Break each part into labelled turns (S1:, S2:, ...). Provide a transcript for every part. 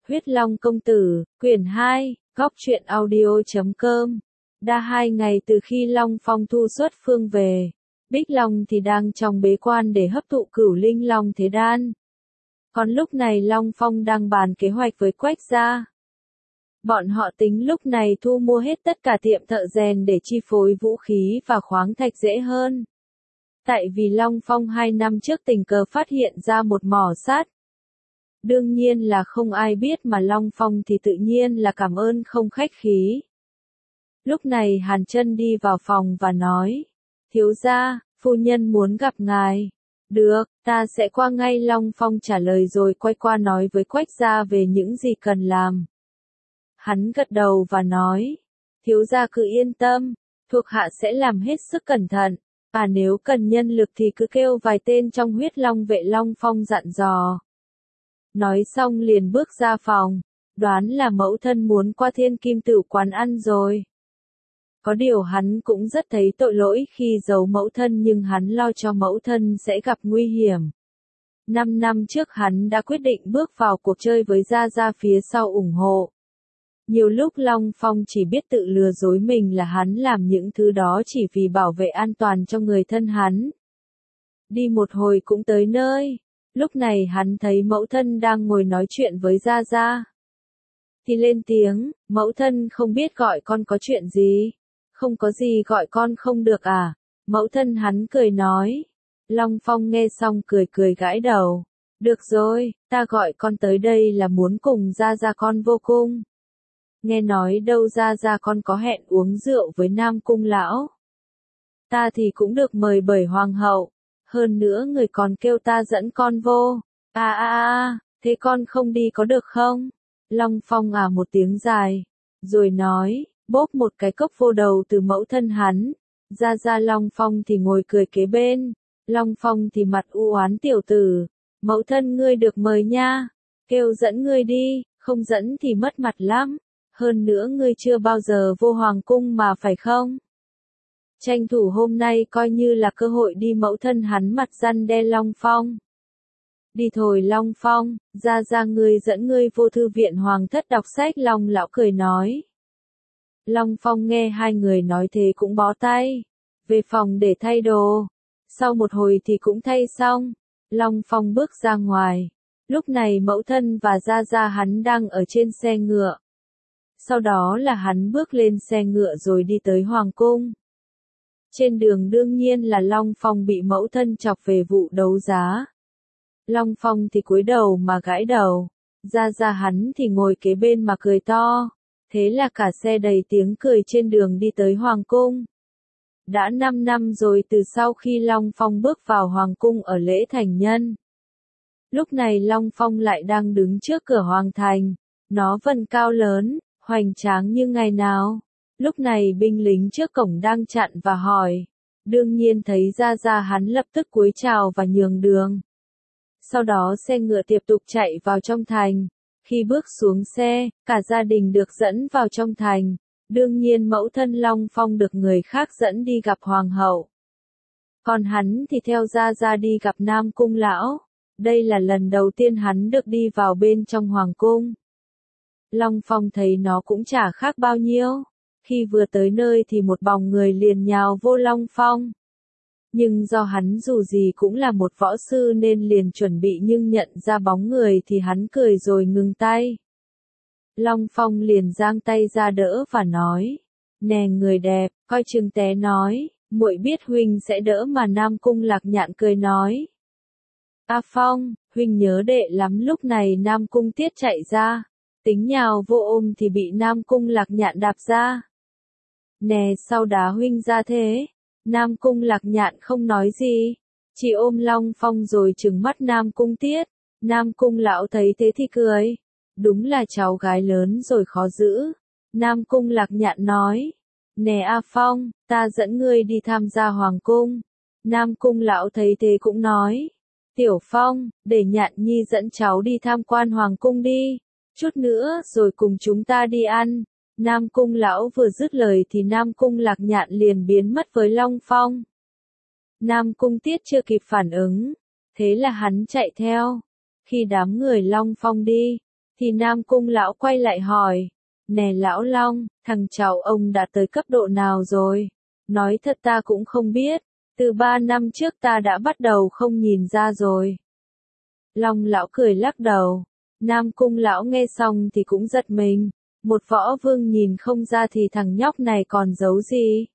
S1: Huyết Long Công Tử, quyển 2, góc truyện audio.com. Đã 2 ngày từ khi Long Phong thu xuất phương về, Bích Long thì đang trong bế quan để hấp thụ Cửu Linh Long Thế Đan. Còn lúc này Long Phong đang bàn kế hoạch với Quách gia. Bọn họ tính lúc này thu mua hết tất cả tiệm thợ rèn để chi phối vũ khí và khoáng thạch dễ hơn. Tại vì Long Phong 2 năm trước tình cờ phát hiện ra một mỏ sắt. Đương nhiên là không ai biết mà Long Phong thì tự nhiên là cảm ơn không khách khí. Lúc này Hàn Chân đi vào phòng và nói, thiếu gia, phu nhân muốn gặp ngài. Được, ta sẽ qua ngay. Long Phong trả lời rồi quay qua nói với Quách gia về những gì cần làm. Hắn gật đầu và nói, thiếu gia cứ yên tâm, thuộc hạ sẽ làm hết sức cẩn thận, và nếu cần nhân lực thì cứ kêu vài tên trong Huyết Long vệ. Long Phong dặn dò. Nói xong liền bước ra phòng, đoán là mẫu thân muốn qua Thiên Kim Tửu quán ăn rồi. Có điều hắn cũng rất thấy tội lỗi khi giấu mẫu thân, nhưng hắn lo cho mẫu thân sẽ gặp nguy hiểm. 5 năm trước hắn đã quyết định bước vào cuộc chơi với Gia Gia phía sau ủng hộ. Nhiều lúc Long Phong chỉ biết tự lừa dối mình là hắn làm những thứ đó chỉ vì bảo vệ an toàn cho người thân hắn. Đi một hồi cũng tới nơi. Lúc này hắn thấy mẫu thân đang ngồi nói chuyện với Gia Gia. Thì lên tiếng, mẫu thân không biết gọi con có chuyện gì. Không có gì, gọi con không được à? Mẫu thân hắn cười nói. Long Phong nghe xong cười cười gãi đầu. Được rồi, ta gọi con tới đây là muốn cùng Gia Gia con vô cung. Nghe nói đâu Gia Gia con có hẹn uống rượu với Nam Cung lão. Ta thì cũng được mời bởi hoàng hậu. Hơn nữa người còn kêu ta dẫn con vô. Thế con không đi có được không? Long Phong một tiếng dài, rồi nói, bóp một cái cốc vô đầu từ mẫu thân hắn. Gia Gia. Long Phong thì ngồi cười kế bên. Long Phong thì mặt u oán, tiểu tử, mẫu thân ngươi được mời nha, kêu dẫn ngươi đi, không dẫn thì mất mặt lắm. Hơn nữa ngươi chưa bao giờ vô hoàng cung mà phải không? Tranh thủ hôm nay coi như là cơ hội đi. Mẫu thân hắn mặt răn đe Long Phong. Đi thôi Long Phong, Gia Gia ngươi dẫn ngươi vô thư viện hoàng thất đọc sách. Long lão cười nói. Long Phong nghe hai người nói thế cũng bó tay. Về phòng để thay đồ. Sau một hồi thì cũng thay xong. Long Phong bước ra ngoài. Lúc này mẫu thân và Gia Gia hắn đang ở trên xe ngựa. Sau đó là hắn bước lên xe ngựa rồi đi tới hoàng cung. Trên đường đương nhiên là Long Phong bị mẫu thân chọc về vụ đấu giá. Long Phong thì cúi đầu mà gãi đầu. Gia Gia hắn thì ngồi kế bên mà cười to. Thế là cả xe đầy tiếng cười trên đường đi tới hoàng cung. Đã 5 năm rồi từ sau khi Long Phong bước vào hoàng cung ở lễ thành nhân. Lúc này Long Phong lại đang đứng trước cửa hoàng thành. Nó vân cao lớn, hoành tráng như ngày nào. Lúc này binh lính trước cổng đang chặn và hỏi. Đương nhiên thấy Gia Gia hắn lập tức cúi chào và nhường đường. Sau đó xe ngựa tiếp tục chạy vào trong thành. Khi bước xuống xe, cả gia đình được dẫn vào trong thành. Đương nhiên mẫu thân Long Phong được người khác dẫn đi gặp hoàng hậu. Còn hắn thì theo Gia Gia đi gặp Nam Cung lão. Đây là lần đầu tiên hắn được đi vào bên trong hoàng cung. Long Phong thấy nó cũng chả khác bao nhiêu. Khi vừa tới nơi thì một bóng người liền nhào vô Long Phong. Nhưng do hắn dù gì cũng là một võ sư nên liền chuẩn bị, nhưng nhận ra bóng người thì hắn cười rồi ngừng tay. Long Phong liền giang tay ra đỡ và nói, nè người đẹp, coi chừng té. Nói, muội biết huynh sẽ đỡ mà. Nam Cung Lạc Nhạn cười nói. Phong, huynh nhớ đệ lắm. Lúc này Nam Cung Tiết chạy ra, tính nhào vô ôm thì bị Nam Cung Lạc Nhạn đạp ra. Nè sao đá huynh ra thế? Nam Cung Lạc Nhạn không nói gì, chỉ ôm Long Phong rồi trừng mắt Nam Cung Tiết. Nam Cung lão thấy thế thì cười. Đúng là cháu gái lớn rồi khó giữ. Nam Cung Lạc Nhạn nói. Nè Phong, ta dẫn ngươi đi tham gia hoàng cung. Nam Cung lão thấy thế cũng nói. Tiểu Phong, để Nhạn Nhi dẫn cháu đi tham quan hoàng cung đi. Chút nữa rồi cùng chúng ta đi ăn. Nam Cung lão vừa dứt lời thì Nam Cung Lạc Nhạn liền biến mất với Long Phong. Nam Cung Tiết chưa kịp phản ứng. Thế là hắn chạy theo. Khi đám người Long Phong đi, thì Nam Cung lão quay lại hỏi, nè lão Long, thằng cháu ông đã tới cấp độ nào rồi? Nói thật ta cũng không biết, từ 3 năm trước ta đã bắt đầu không nhìn ra rồi. Long lão cười lắc đầu, Nam Cung lão nghe xong thì cũng giật mình, một võ vương nhìn không ra thì thằng nhóc này còn giấu gì.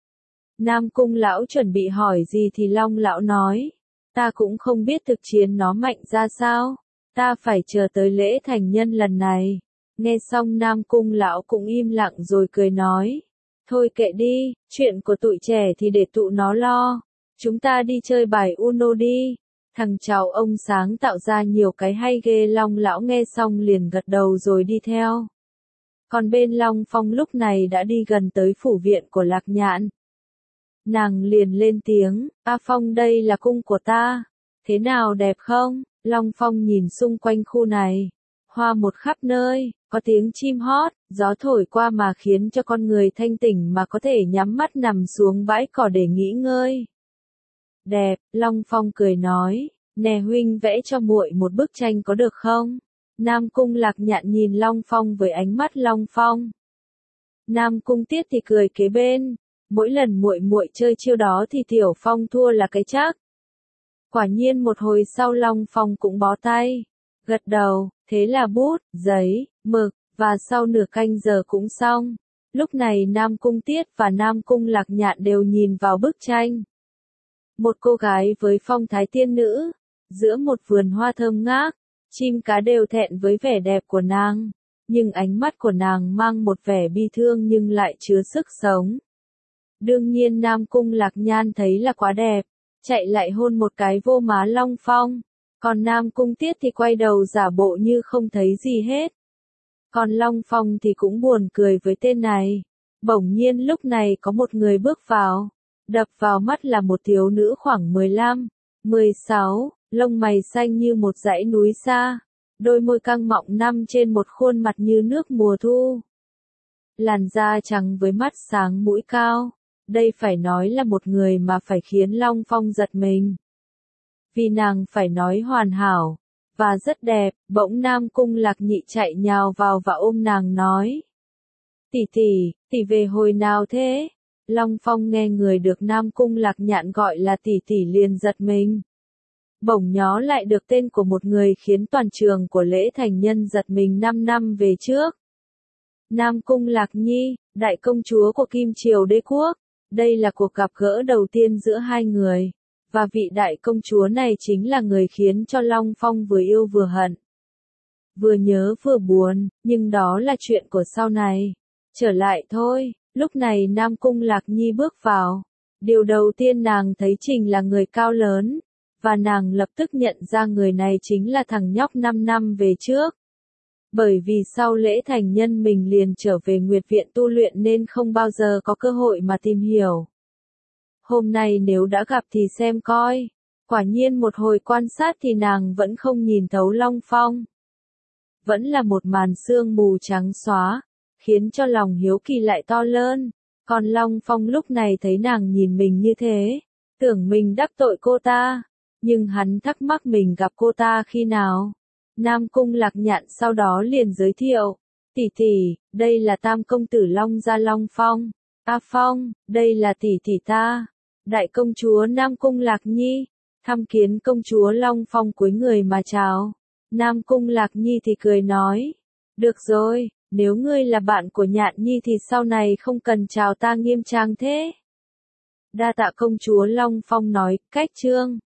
S1: Nam Cung lão chuẩn bị hỏi gì thì Long lão nói, ta cũng không biết thực chiến nó mạnh ra sao, ta phải chờ tới lễ thành nhân lần này. Nghe xong Nam Cung lão cũng im lặng rồi cười nói, thôi kệ đi, chuyện của tụi trẻ thì để tụi nó lo, chúng ta đi chơi bài Uno đi. Thằng cháu ông sáng tạo ra nhiều cái hay ghê. Long lão nghe xong liền gật đầu rồi đi theo. Còn bên Long Phong lúc này đã đi gần tới phủ viện của Lạc Nhạn. Nàng liền lên tiếng, A Phong đây là cung của ta, thế nào đẹp không? Long Phong nhìn xung quanh khu này, hoa một khắp nơi, có tiếng chim hót, gió thổi qua mà khiến cho con người thanh tỉnh mà có thể nhắm mắt nằm xuống bãi cỏ để nghỉ ngơi. Đẹp, Long Phong cười nói, nè huynh vẽ cho muội một bức tranh có được không? Nam Cung Lạc Nhạn nhìn Long Phong với ánh mắt Long Phong. Nam Cung Tiết thì cười kế bên, mỗi lần muội muội chơi chiêu đó thì Tiểu Phong thua là cái chắc. Quả nhiên một hồi sau Long Phong cũng bó tay, gật đầu, thế là bút, giấy, mực, và sau nửa canh giờ cũng xong. Lúc này Nam Cung Tiết và Nam Cung Lạc Nhạn đều nhìn vào bức tranh. Một cô gái với phong thái tiên nữ, giữa một vườn hoa thơm ngát, chim cá đều thẹn với vẻ đẹp của nàng, nhưng ánh mắt của nàng mang một vẻ bi thương nhưng lại chứa sức sống. Đương nhiên Nam Cung Lạc Nhan thấy là quá đẹp, chạy lại hôn một cái vô má Long Phong, còn Nam Cung Tiết thì quay đầu giả bộ như không thấy gì hết. Còn Long Phong thì cũng buồn cười với tên này. Bỗng nhiên lúc này có một người bước vào, đập vào mắt là một thiếu nữ khoảng 15, 16, lông mày xanh như một dãy núi xa, đôi môi căng mọng nằm trên một khuôn mặt như nước mùa thu. Làn da trắng với mắt sáng mũi cao, đây phải nói là một người mà phải khiến Long Phong giật mình. Vì nàng phải nói hoàn hảo, và rất đẹp, bỗng Nam Cung Lạc Nhị chạy nhào vào và ôm nàng nói. Tỷ tỷ, tỷ về hồi nào thế? Long Phong nghe người được Nam Cung Lạc Nhạn gọi là tỷ tỷ liền giật mình. Bỗng nhớ lại được tên của một người khiến toàn trường của lễ thành nhân giật mình 5 năm về trước. Nam Cung Lạc Nhi, đại công chúa của Kim Triều Đế Quốc. Đây là cuộc gặp gỡ đầu tiên giữa hai người, và vị đại công chúa này chính là người khiến cho Long Phong vừa yêu vừa hận. Vừa nhớ vừa buồn, nhưng đó là chuyện của sau này. Trở lại thôi, lúc này Nam Cung Lạc Nhi bước vào. Điều đầu tiên nàng thấy Trình là người cao lớn, và nàng lập tức nhận ra người này chính là thằng nhóc 5 năm về trước. Bởi vì sau lễ thành nhân mình liền trở về Nguyệt Viện tu luyện nên không bao giờ có cơ hội mà tìm hiểu. Hôm nay nếu đã gặp thì xem coi. Quả nhiên một hồi quan sát thì nàng vẫn không nhìn thấu Long Phong. Vẫn là một màn sương mù trắng xóa, khiến cho lòng hiếu kỳ lại to lớn. Còn Long Phong lúc này thấy nàng nhìn mình như thế, tưởng mình đắc tội cô ta, nhưng hắn thắc mắc mình gặp cô ta khi nào. Nam Cung Lạc Nhạn sau đó liền giới thiệu, tỷ tỷ, đây là tam công tử Long gia Long Phong. A Phong, đây là tỷ tỷ ta, đại công chúa Nam Cung Lạc Nhi. Thăm kiến công chúa Long Phong cúi người mà chào. Nam Cung Lạc Nhi thì cười nói, được rồi, nếu ngươi là bạn của Nhạn Nhi thì sau này không cần chào ta nghiêm trang thế. Đa tạ công chúa Long Phong nói, cách trương.